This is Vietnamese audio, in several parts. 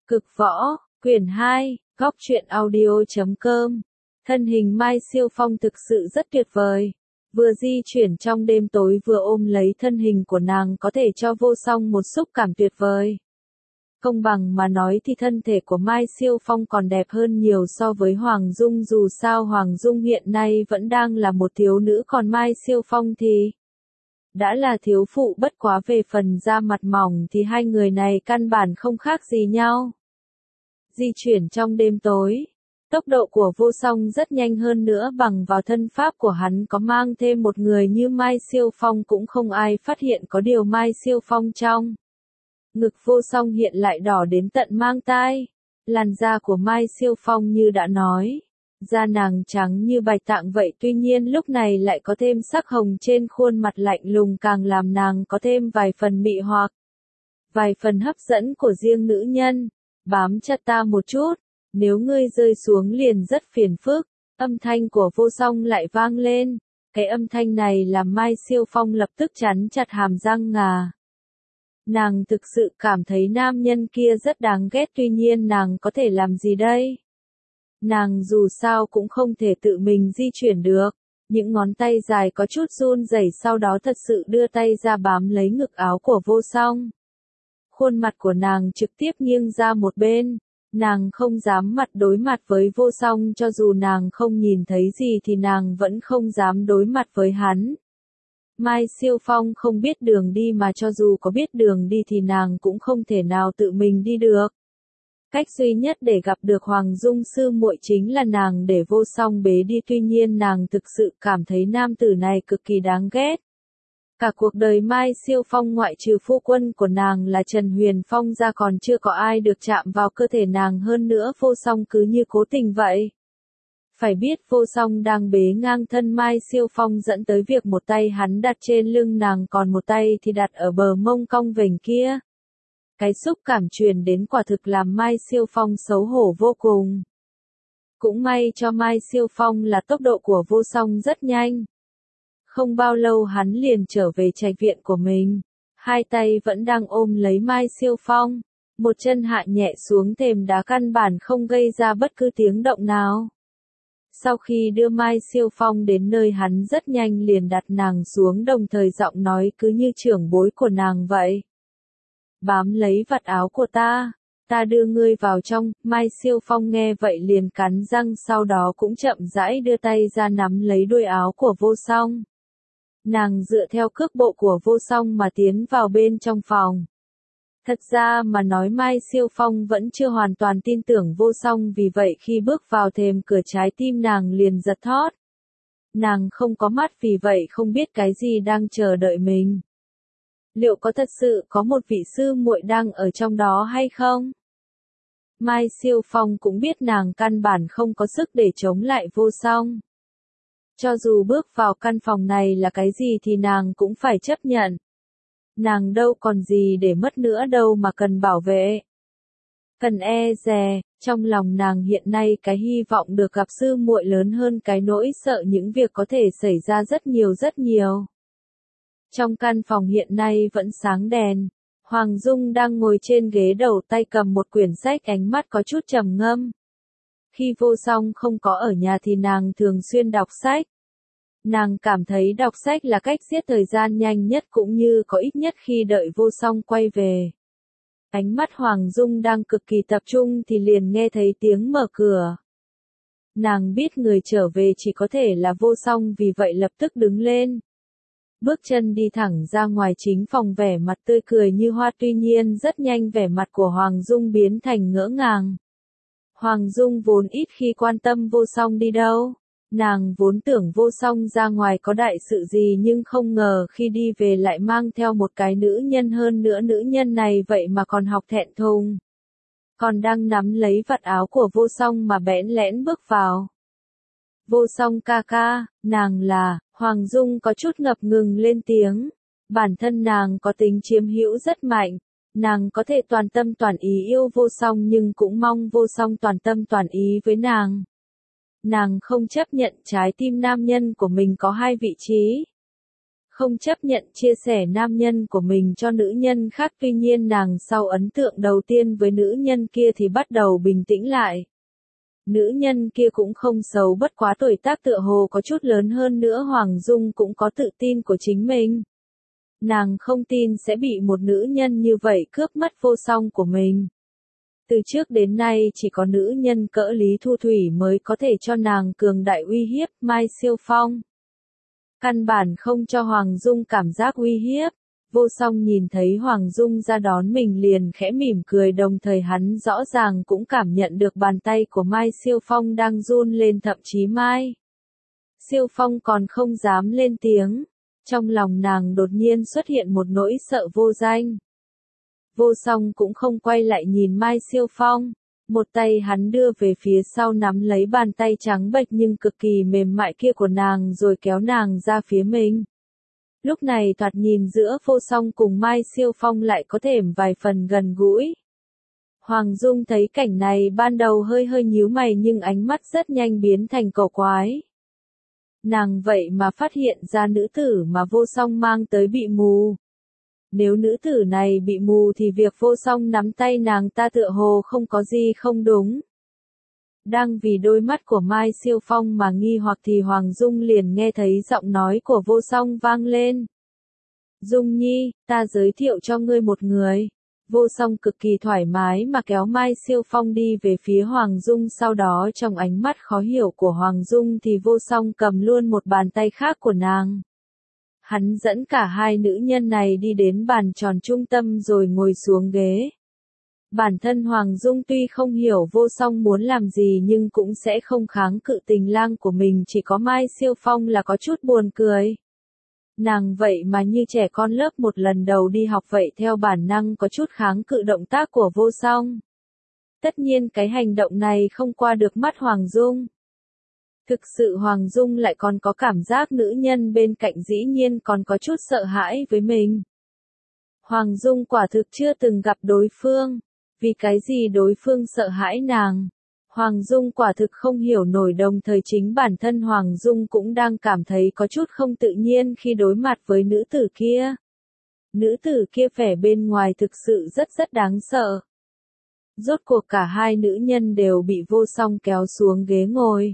Cực võ, quyển 2, góc truyện audio.com. Thân hình Mai Siêu Phong thực sự rất tuyệt vời. Vừa di chuyển trong đêm tối vừa ôm lấy thân hình của nàng có thể cho Vô Song một xúc cảm tuyệt vời. Công bằng mà nói thì thân thể của Mai Siêu Phong còn đẹp hơn nhiều so với Hoàng Dung, dù sao Hoàng Dung hiện nay vẫn đang là một thiếu nữ, còn Mai Siêu Phong thì đã là thiếu phụ, bất quá về phần da mặt mỏng thì hai người này căn bản không khác gì nhau. Di chuyển trong đêm tối, tốc độ của Vô Song rất nhanh, hơn nữa bằng vào thân pháp của hắn có mang thêm một người như Mai Siêu Phong cũng không ai phát hiện. Có điều Mai Siêu Phong trong ngực Vô Song hiện lại đỏ đến tận mang tai. Làn da của Mai Siêu Phong như đã nói, da nàng trắng như bạch tạng vậy, tuy nhiên lúc này lại có thêm sắc hồng trên khuôn mặt lạnh lùng, càng làm nàng có thêm vài phần mị hoặc, vài phần hấp dẫn của riêng nữ nhân. Bám chặt ta một chút, nếu ngươi rơi xuống liền rất phiền phức. Âm thanh của Vô Song lại vang lên. Cái âm thanh này làm Mai Siêu Phong lập tức cắn chặt hàm răng ngà. Nàng thực sự cảm thấy nam nhân kia rất đáng ghét, tuy nhiên nàng có thể làm gì đây? Nàng dù sao cũng không thể tự mình di chuyển được. Những ngón tay dài có chút run rẩy, sau đó thật sự đưa tay ra bám lấy ngực áo của Vô Song. Khuôn mặt của nàng trực tiếp nghiêng ra một bên. Nàng không dám mặt đối mặt với Vô Song, cho dù nàng không nhìn thấy gì thì nàng vẫn không dám đối mặt với hắn. Mai Siêu Phong không biết đường đi, mà cho dù có biết đường đi thì nàng cũng không thể nào tự mình đi được. Cách duy nhất để gặp được Hoàng Dung sư muội chính là nàng để Vô Song bế đi, tuy nhiên nàng thực sự cảm thấy nam tử này cực kỳ đáng ghét. Cả cuộc đời Mai Siêu Phong ngoại trừ phu quân của nàng là Trần Huyền Phong ra còn chưa có ai được chạm vào cơ thể nàng, hơn nữa Vô Song cứ như cố tình vậy. Phải biết Vô Song đang bế ngang thân Mai Siêu Phong, dẫn tới việc một tay hắn đặt trên lưng nàng, còn một tay thì đặt ở bờ mông cong vểnh kia. Cái xúc cảm truyền đến quả thực làm Mai Siêu Phong xấu hổ vô cùng. Cũng may cho Mai Siêu Phong là tốc độ của Vô Song rất nhanh. Không bao lâu hắn liền trở về trạch viện của mình. Hai tay vẫn đang ôm lấy Mai Siêu Phong. Một chân hạ nhẹ xuống thềm đá, căn bản không gây ra bất cứ tiếng động nào. Sau khi đưa Mai Siêu Phong đến nơi, hắn rất nhanh liền đặt nàng xuống, đồng thời giọng nói cứ như trưởng bối của nàng vậy. Bám lấy vạt áo của ta đưa ngươi vào trong. Mai Siêu Phong nghe vậy liền cắn răng, sau đó cũng chậm rãi đưa tay ra nắm lấy đuôi áo của Vô Song. Nàng dựa theo cước bộ của Vô Song mà tiến vào bên trong phòng. Thật ra mà nói Mai Siêu Phong vẫn chưa hoàn toàn tin tưởng Vô Song, vì vậy khi bước vào thềm cửa trái tim nàng liền giật thót. Nàng không có mắt, vì vậy không biết cái gì đang chờ đợi mình. Liệu có thật sự có một vị sư muội đang ở trong đó hay không? Mai Siêu Phong cũng biết nàng căn bản không có sức để chống lại Vô Song. Cho dù bước vào căn phòng này là cái gì thì nàng cũng phải chấp nhận. Nàng đâu còn gì để mất nữa đâu mà cần bảo vệ. Cần e dè, trong lòng nàng hiện nay cái hy vọng được gặp sư muội lớn hơn cái nỗi sợ những việc có thể xảy ra rất nhiều. Trong căn phòng hiện nay vẫn sáng đèn. Hoàng Dung đang ngồi trên ghế đầu, tay cầm một quyển sách, ánh mắt có chút trầm ngâm. Khi Vô Song không có ở nhà thì nàng thường xuyên đọc sách. Nàng cảm thấy đọc sách là cách giết thời gian nhanh nhất, cũng như có ít nhất khi đợi Vô Song quay về. Ánh mắt Hoàng Dung đang cực kỳ tập trung thì liền nghe thấy tiếng mở cửa. Nàng biết người trở về chỉ có thể là Vô Song, vì vậy lập tức đứng lên. Bước chân đi thẳng ra ngoài chính phòng, vẻ mặt tươi cười như hoa, tuy nhiên rất nhanh vẻ mặt của Hoàng Dung biến thành ngỡ ngàng. Hoàng Dung vốn ít khi quan tâm Vô Song đi đâu. Nàng vốn tưởng Vô Song ra ngoài có đại sự gì, nhưng không ngờ khi đi về lại mang theo một cái nữ nhân, hơn nữa nữ nhân này vậy mà còn học thẹn thùng. Còn đang nắm lấy vạt áo của Vô Song mà bẽn lẽn bước vào. Vô Song ca ca, nàng là, Hoàng Dung có chút ngập ngừng lên tiếng. Bản thân nàng có tính chiếm hữu rất mạnh. Nàng có thể toàn tâm toàn ý yêu Vô Song, nhưng cũng mong Vô Song toàn tâm toàn ý với nàng. Nàng không chấp nhận trái tim nam nhân của mình có hai vị trí. không chấp nhận chia sẻ nam nhân của mình cho nữ nhân khác. Tuy nhiên nàng sau ấn tượng đầu tiên với nữ nhân kia thì bắt đầu bình tĩnh lại. Nữ nhân kia cũng không xấu, bất quá tuổi tác tựa hồ có chút lớn hơn nữa. Hoàng Dung cũng có tự tin của chính mình. Nàng không tin sẽ bị một nữ nhân như vậy cướp mất vô song của mình. Từ trước đến nay chỉ có nữ nhân cỡ Lý Thu Thủy mới có thể cho nàng cường đại uy hiếp. Mai Siêu Phong căn bản không cho Hoàng Dung cảm giác uy hiếp. Vô Song nhìn thấy Hoàng Dung ra đón mình liền khẽ mỉm cười, đồng thời hắn rõ ràng cũng cảm nhận được bàn tay của Mai Siêu Phong đang run lên, thậm chí Mai Siêu Phong còn không dám lên tiếng. Trong lòng nàng đột nhiên xuất hiện một nỗi sợ vô danh. Vô Song cũng không quay lại nhìn Mai Siêu Phong. Một tay hắn đưa về phía sau nắm lấy bàn tay trắng bệch nhưng cực kỳ mềm mại kia của nàng rồi kéo nàng ra phía mình. Lúc này thoạt nhìn giữa Vô Song cùng Mai Siêu Phong lại có thêm vài phần gần gũi. Hoàng Dung thấy cảnh này ban đầu hơi nhíu mày nhưng ánh mắt rất nhanh biến thành cổ quái. Nàng vậy mà phát hiện ra nữ tử mà Vô Song mang tới bị mù. Nếu nữ tử này bị mù thì việc Vô Song nắm tay nàng ta tựa hồ không có gì không đúng. Đang vì đôi mắt của Mai Siêu Phong mà nghi hoặc thì Hoàng Dung liền nghe thấy giọng nói của Vô Song vang lên. Dung Nhi, ta giới thiệu cho ngươi một người. Vô Song cực kỳ thoải mái mà kéo Mai Siêu Phong đi về phía Hoàng Dung, sau đó trong ánh mắt khó hiểu của Hoàng Dung thì Vô Song cầm luôn một bàn tay khác của nàng. Hắn dẫn cả hai nữ nhân này đi đến bàn tròn trung tâm rồi ngồi xuống ghế. Bản thân Hoàng Dung tuy không hiểu Vô Song muốn làm gì nhưng cũng sẽ không kháng cự tình lang của mình, chỉ có Mai Siêu Phong là có chút buồn cười. Nàng vậy mà như trẻ con lớp một lần đầu đi học vậy, theo bản năng có chút kháng cự động tác của Vô Song. Tất nhiên cái hành động này không qua được mắt Hoàng Dung. Thực sự Hoàng Dung lại còn có cảm giác nữ nhân bên cạnh dĩ nhiên còn có chút sợ hãi với mình. Hoàng Dung quả thực chưa từng gặp đối phương. Vì cái gì đối phương sợ hãi nàng? Hoàng Dung quả thực không hiểu nổi, đồng thời chính bản thân Hoàng Dung cũng đang cảm thấy có chút không tự nhiên khi đối mặt với nữ tử kia. Nữ tử kia vẻ bên ngoài thực sự rất đáng sợ. Rốt cuộc cả hai nữ nhân đều bị Vô Song kéo xuống ghế ngồi.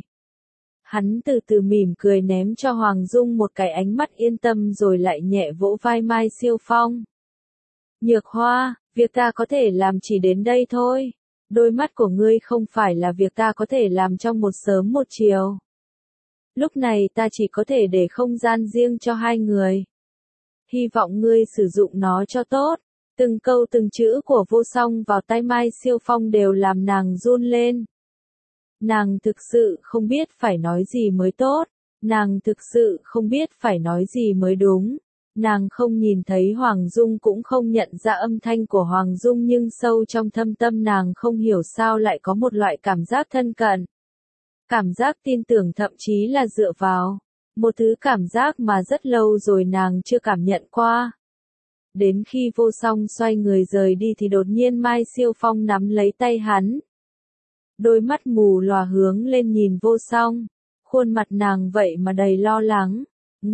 Hắn từ từ mỉm cười ném cho Hoàng Dung một cái ánh mắt yên tâm rồi lại nhẹ vỗ vai Mai Siêu Phong. Nhược Hoa, việc ta có thể làm chỉ đến đây thôi. Đôi mắt của ngươi không phải là việc ta có thể làm trong một sớm một chiều. Lúc này ta chỉ có thể để không gian riêng cho hai người. Hy vọng ngươi sử dụng nó cho tốt. Từng câu từng chữ của Vô Song vào tai Mai Siêu Phong đều làm nàng run lên. Nàng thực sự không biết phải nói gì mới tốt. Nàng thực sự không biết phải nói gì mới đúng. Nàng không nhìn thấy Hoàng Dung cũng không nhận ra âm thanh của Hoàng Dung, nhưng sâu trong thâm tâm nàng không hiểu sao lại có một loại cảm giác thân cận. Cảm giác tin tưởng, thậm chí là dựa vào. Một thứ cảm giác mà rất lâu rồi nàng chưa cảm nhận qua. Đến khi Vô Song xoay người rời đi thì đột nhiên Mai Siêu Phong nắm lấy tay hắn. Đôi mắt mù lòa hướng lên nhìn Vô Song. Khuôn mặt nàng vậy mà đầy lo lắng.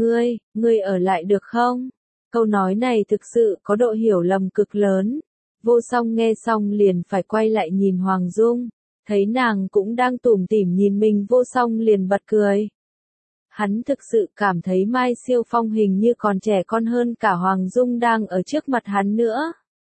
Ngươi ở lại được không? Câu nói này thực sự có độ hiểu lầm cực lớn. Vô Song nghe xong liền phải quay lại nhìn Hoàng Dung. Thấy nàng cũng đang tủm tỉm nhìn mình, Vô Song liền bật cười. Hắn thực sự cảm thấy Mai Siêu Phong hình như còn trẻ con hơn cả Hoàng Dung đang ở trước mặt hắn nữa.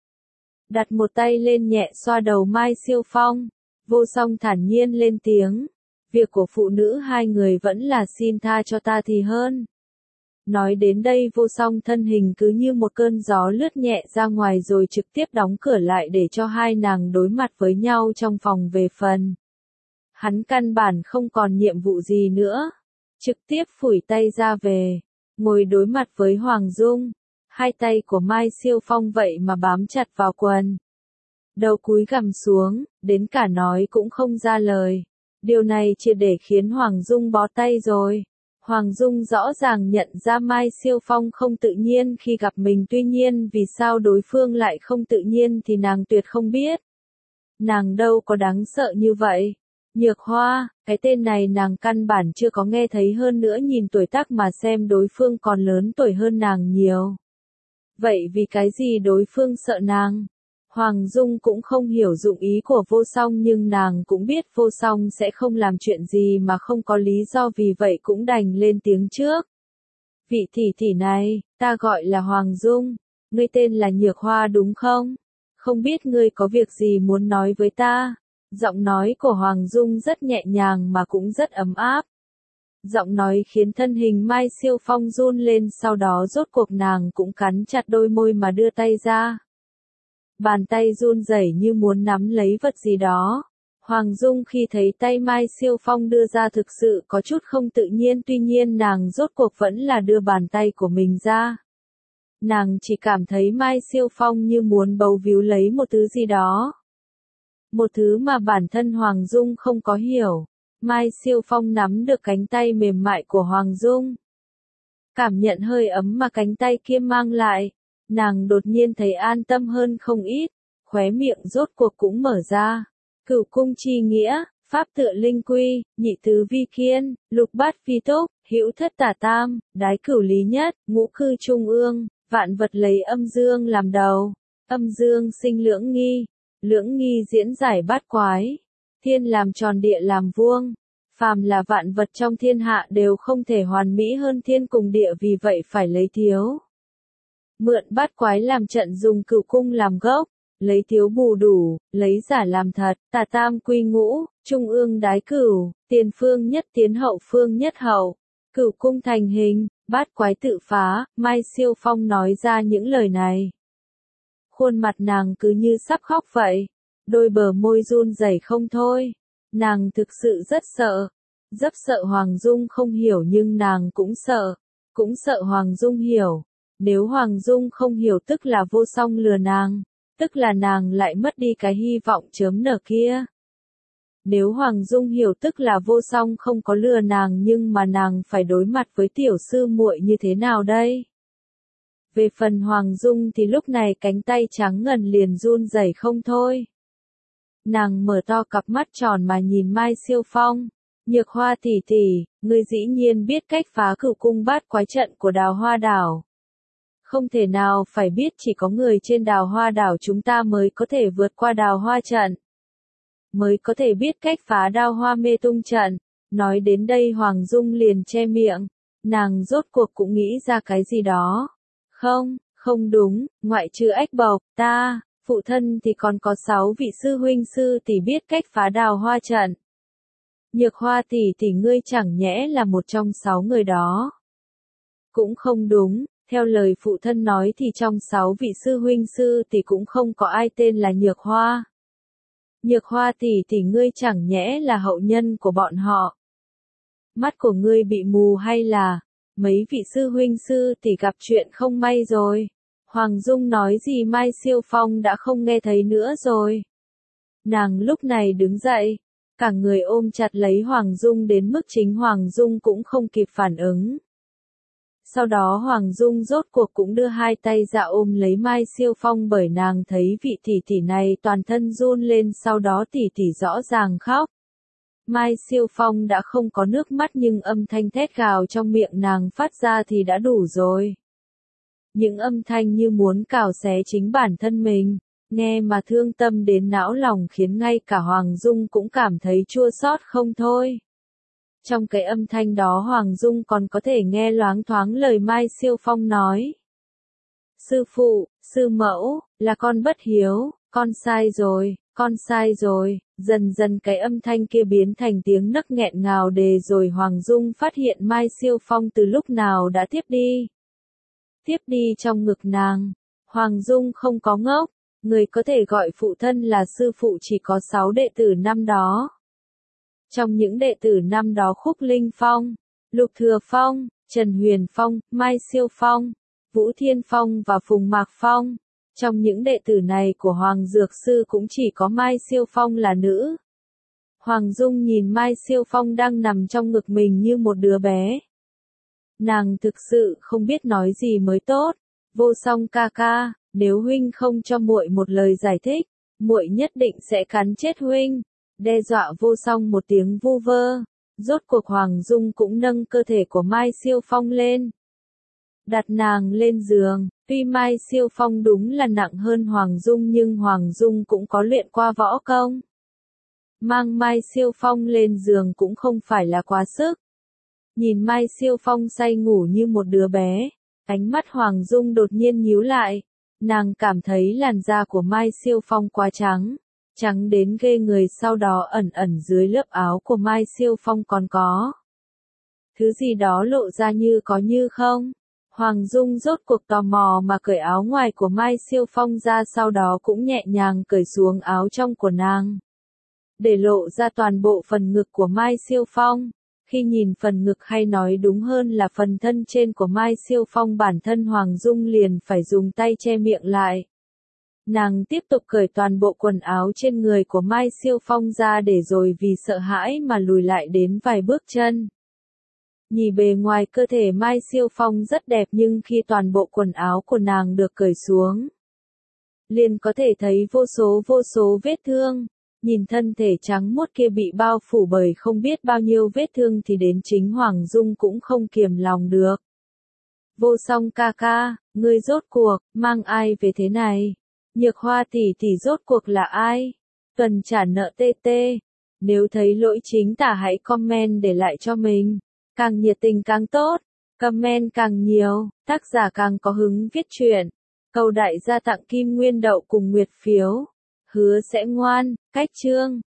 Đặt một tay lên nhẹ xoa đầu Mai Siêu Phong. Vô Song thản nhiên lên tiếng. Việc của phụ nữ hai người vẫn là xin tha cho ta thì hơn. Nói đến đây Vô Song thân hình cứ như một cơn gió lướt nhẹ ra ngoài rồi trực tiếp đóng cửa lại để cho hai nàng đối mặt với nhau trong phòng. Về phần hắn căn bản không còn nhiệm vụ gì nữa. Trực tiếp phủi tay ra về. Ngồi đối mặt với Hoàng Dung. Hai tay của Mai Siêu Phong vậy mà bám chặt vào quần. Đầu cúi gằm xuống, đến cả nói cũng không ra lời. Điều này triệt để khiến Hoàng Dung bó tay rồi. Hoàng Dung rõ ràng nhận ra Mai Siêu Phong không tự nhiên khi gặp mình, tuy nhiên vì sao đối phương lại không tự nhiên thì nàng tuyệt không biết. Nàng đâu có đáng sợ như vậy. Nhược Hoa, cái tên này nàng căn bản chưa có nghe thấy, hơn nữa nhìn tuổi tác mà xem đối phương còn lớn tuổi hơn nàng nhiều. Vậy vì cái gì đối phương sợ nàng? Hoàng Dung cũng không hiểu dụng ý của Vô Song, nhưng nàng cũng biết Vô Song sẽ không làm chuyện gì mà không có lý do, vì vậy cũng đành lên tiếng trước. Vị tỷ tỷ này, ta gọi là Hoàng Dung, ngươi tên là Nhược Hoa đúng không? Không biết ngươi có việc gì muốn nói với ta? Giọng nói của Hoàng Dung rất nhẹ nhàng mà cũng rất ấm áp. Giọng nói khiến thân hình Mai Siêu Phong run lên, sau đó rốt cuộc nàng cũng cắn chặt đôi môi mà đưa tay ra. Bàn tay run rẩy như muốn nắm lấy vật gì đó. Hoàng Dung khi thấy tay Mai Siêu Phong đưa ra thực sự có chút không tự nhiên, tuy nhiên nàng rốt cuộc vẫn là đưa bàn tay của mình ra. Nàng chỉ cảm thấy Mai Siêu Phong như muốn bấu víu lấy một thứ gì đó. Một thứ mà bản thân Hoàng Dung không có hiểu. Mai Siêu Phong nắm được cánh tay mềm mại của Hoàng Dung. Cảm nhận hơi ấm mà cánh tay kia mang lại. Nàng đột nhiên thấy an tâm hơn không ít. Khóe miệng rốt cuộc cũng mở ra. Cửu cung chi nghĩa, pháp tựa linh quy, nhị tứ vi kiên, lục bát phi túc, hữu thất tả tam, đái cửu lý nhất, ngũ cư trung ương, vạn vật lấy âm dương làm đầu. Âm dương sinh lưỡng nghi. Lưỡng nghi diễn giải bát quái. Thiên làm tròn địa làm vuông. Phàm là vạn vật trong thiên hạ đều không thể hoàn mỹ hơn thiên cùng địa, vì vậy phải lấy thiếu. Mượn bát quái làm trận, dùng cửu cung làm gốc. Lấy thiếu bù đủ, lấy giả làm thật, tả tam quy ngũ, trung ương đái cửu, tiền phương nhất tiến hậu phương nhất hậu. Cửu cung thành hình, bát quái tự phá. Mai Siêu Phong nói ra những lời này. Khuôn mặt nàng cứ như sắp khóc vậy. Đôi bờ môi run rẩy không thôi. Nàng thực sự rất sợ. Rất sợ Hoàng Dung không hiểu, nhưng nàng cũng sợ. Cũng sợ Hoàng Dung hiểu. Nếu Hoàng Dung không hiểu tức là Vô Song lừa nàng. Tức là nàng lại mất đi cái hy vọng chớm nở kia. Nếu Hoàng Dung hiểu tức là Vô Song không có lừa nàng, nhưng mà nàng phải đối mặt với tiểu sư muội như thế nào đây? Về phần Hoàng Dung thì lúc này cánh tay trắng ngần liền run rẩy không thôi. Nàng mở to cặp mắt tròn mà nhìn Mai Siêu Phong. Nhược Hoa tỷ tỷ, ngươi dĩ nhiên biết cách phá cửu cung bát quái trận của Đào Hoa đảo. Không thể nào phải biết, chỉ có người trên Đào Hoa đảo chúng ta mới có thể vượt qua Đào Hoa trận. Mới có thể biết cách phá Đào Hoa mê tung trận. Nói đến đây Hoàng Dung liền che miệng. Nàng rốt cuộc cũng nghĩ ra cái gì đó. Không đúng, ngoại trừ Ách Bộc, ta, phụ thân thì còn có 6 vị sư huynh sư tỷ biết cách phá Đào Hoa trận. Nhược Hoa tỷ tỷ ngươi chẳng nhẽ là một trong 6 người đó. Cũng không đúng, theo lời phụ thân nói thì trong 6 vị sư huynh sư tỷ cũng không có ai tên là Nhược Hoa. Nhược Hoa tỷ tỷ ngươi chẳng nhẽ là hậu nhân của bọn họ. Mắt của ngươi bị mù hay là mấy vị sư huynh sư tỷ gặp chuyện không may rồi? Hoàng Dung nói gì Mai Siêu Phong đã không nghe thấy nữa rồi. Nàng lúc này đứng dậy, cả người ôm chặt lấy Hoàng Dung đến mức chính Hoàng Dung cũng không kịp phản ứng. Sau đó Hoàng Dung rốt cuộc cũng đưa hai tay ra ôm lấy Mai Siêu Phong, bởi nàng thấy vị tỷ tỷ này toàn thân run lên, sau đó tỷ tỷ rõ ràng khóc. Mai Siêu Phong đã không có nước mắt, nhưng âm thanh thét gào trong miệng nàng phát ra thì đã đủ rồi. Những âm thanh như muốn cào xé chính bản thân mình, nghe mà thương tâm đến não lòng, khiến ngay cả Hoàng Dung cũng cảm thấy chua xót không thôi. Trong cái âm thanh đó Hoàng Dung còn có thể nghe loáng thoáng lời Mai Siêu Phong nói. Sư phụ, sư mẫu, là con bất hiếu, con sai rồi, con sai rồi. Dần dần cái âm thanh kia biến thành tiếng nấc nghẹn ngào đề, rồi Hoàng Dung phát hiện Mai Siêu Phong từ lúc nào đã tiếp đi. Tiếp đi trong ngực nàng. Hoàng Dung không có ngốc, người có thể gọi phụ thân là sư phụ chỉ có 6 đệ tử năm đó. Trong những đệ tử năm đó Khúc Linh Phong, Lục Thừa Phong, Trần Huyền Phong, Mai Siêu Phong, Vũ Thiên Phong và Phùng Mạc Phong. Trong những đệ tử này của Hoàng Dược Sư cũng chỉ có Mai Siêu Phong là nữ. Hoàng Dung nhìn Mai Siêu Phong đang nằm trong ngực mình như một đứa bé. Nàng thực sự không biết nói gì mới tốt. Vô Song ca ca, nếu huynh không cho muội một lời giải thích, muội nhất định sẽ cắn chết huynh. đe dọa vô song một tiếng vu vơ. Rốt cuộc Hoàng Dung cũng nâng cơ thể của Mai Siêu Phong lên, đặt nàng lên giường. Tuy Mai Siêu Phong đúng là nặng hơn Hoàng Dung nhưng Hoàng Dung cũng có luyện qua võ công. Mang Mai Siêu Phong lên giường cũng không phải là quá sức. Nhìn Mai Siêu Phong say ngủ như một đứa bé, ánh mắt Hoàng Dung đột nhiên nhíu lại. Nàng cảm thấy làn da của Mai Siêu Phong quá trắng, trắng đến ghê người, sau đó ẩn ẩn dưới lớp áo của Mai Siêu Phong còn có thứ gì đó lộ ra như có như không. Hoàng Dung rốt cuộc tò mò mà cởi áo ngoài của Mai Siêu Phong ra, sau đó cũng nhẹ nhàng cởi xuống áo trong của nàng, để lộ ra toàn bộ phần ngực của Mai Siêu Phong. Khi nhìn phần ngực, hay nói đúng hơn là phần thân trên của Mai Siêu Phong, bản thân Hoàng Dung liền phải dùng tay che miệng lại. Nàng tiếp tục cởi toàn bộ quần áo trên người của Mai Siêu Phong ra, để rồi vì sợ hãi mà lùi lại đến vài bước chân. Nhìn bề ngoài cơ thể Mai Siêu Phong rất đẹp, nhưng khi toàn bộ quần áo của nàng được cởi xuống, liền có thể thấy vô số vết thương. Nhìn thân thể trắng muốt kia bị bao phủ bởi không biết bao nhiêu vết thương thì đến chính Hoàng Dung cũng không kiềm lòng được. Vô Song ca ca, ngươi rốt cuộc mang ai về thế này? Nhược Hoa tỷ tỷ rốt cuộc là ai? Tuần trả nợ TT. Nếu thấy lỗi chính tả hãy comment để lại cho mình. Càng nhiệt tình càng tốt, comment càng nhiều, tác giả càng có hứng viết truyện. Cầu đại gia tặng Kim Nguyên Đậu cùng Nguyệt phiếu. Hứa sẽ ngoan, cách chương.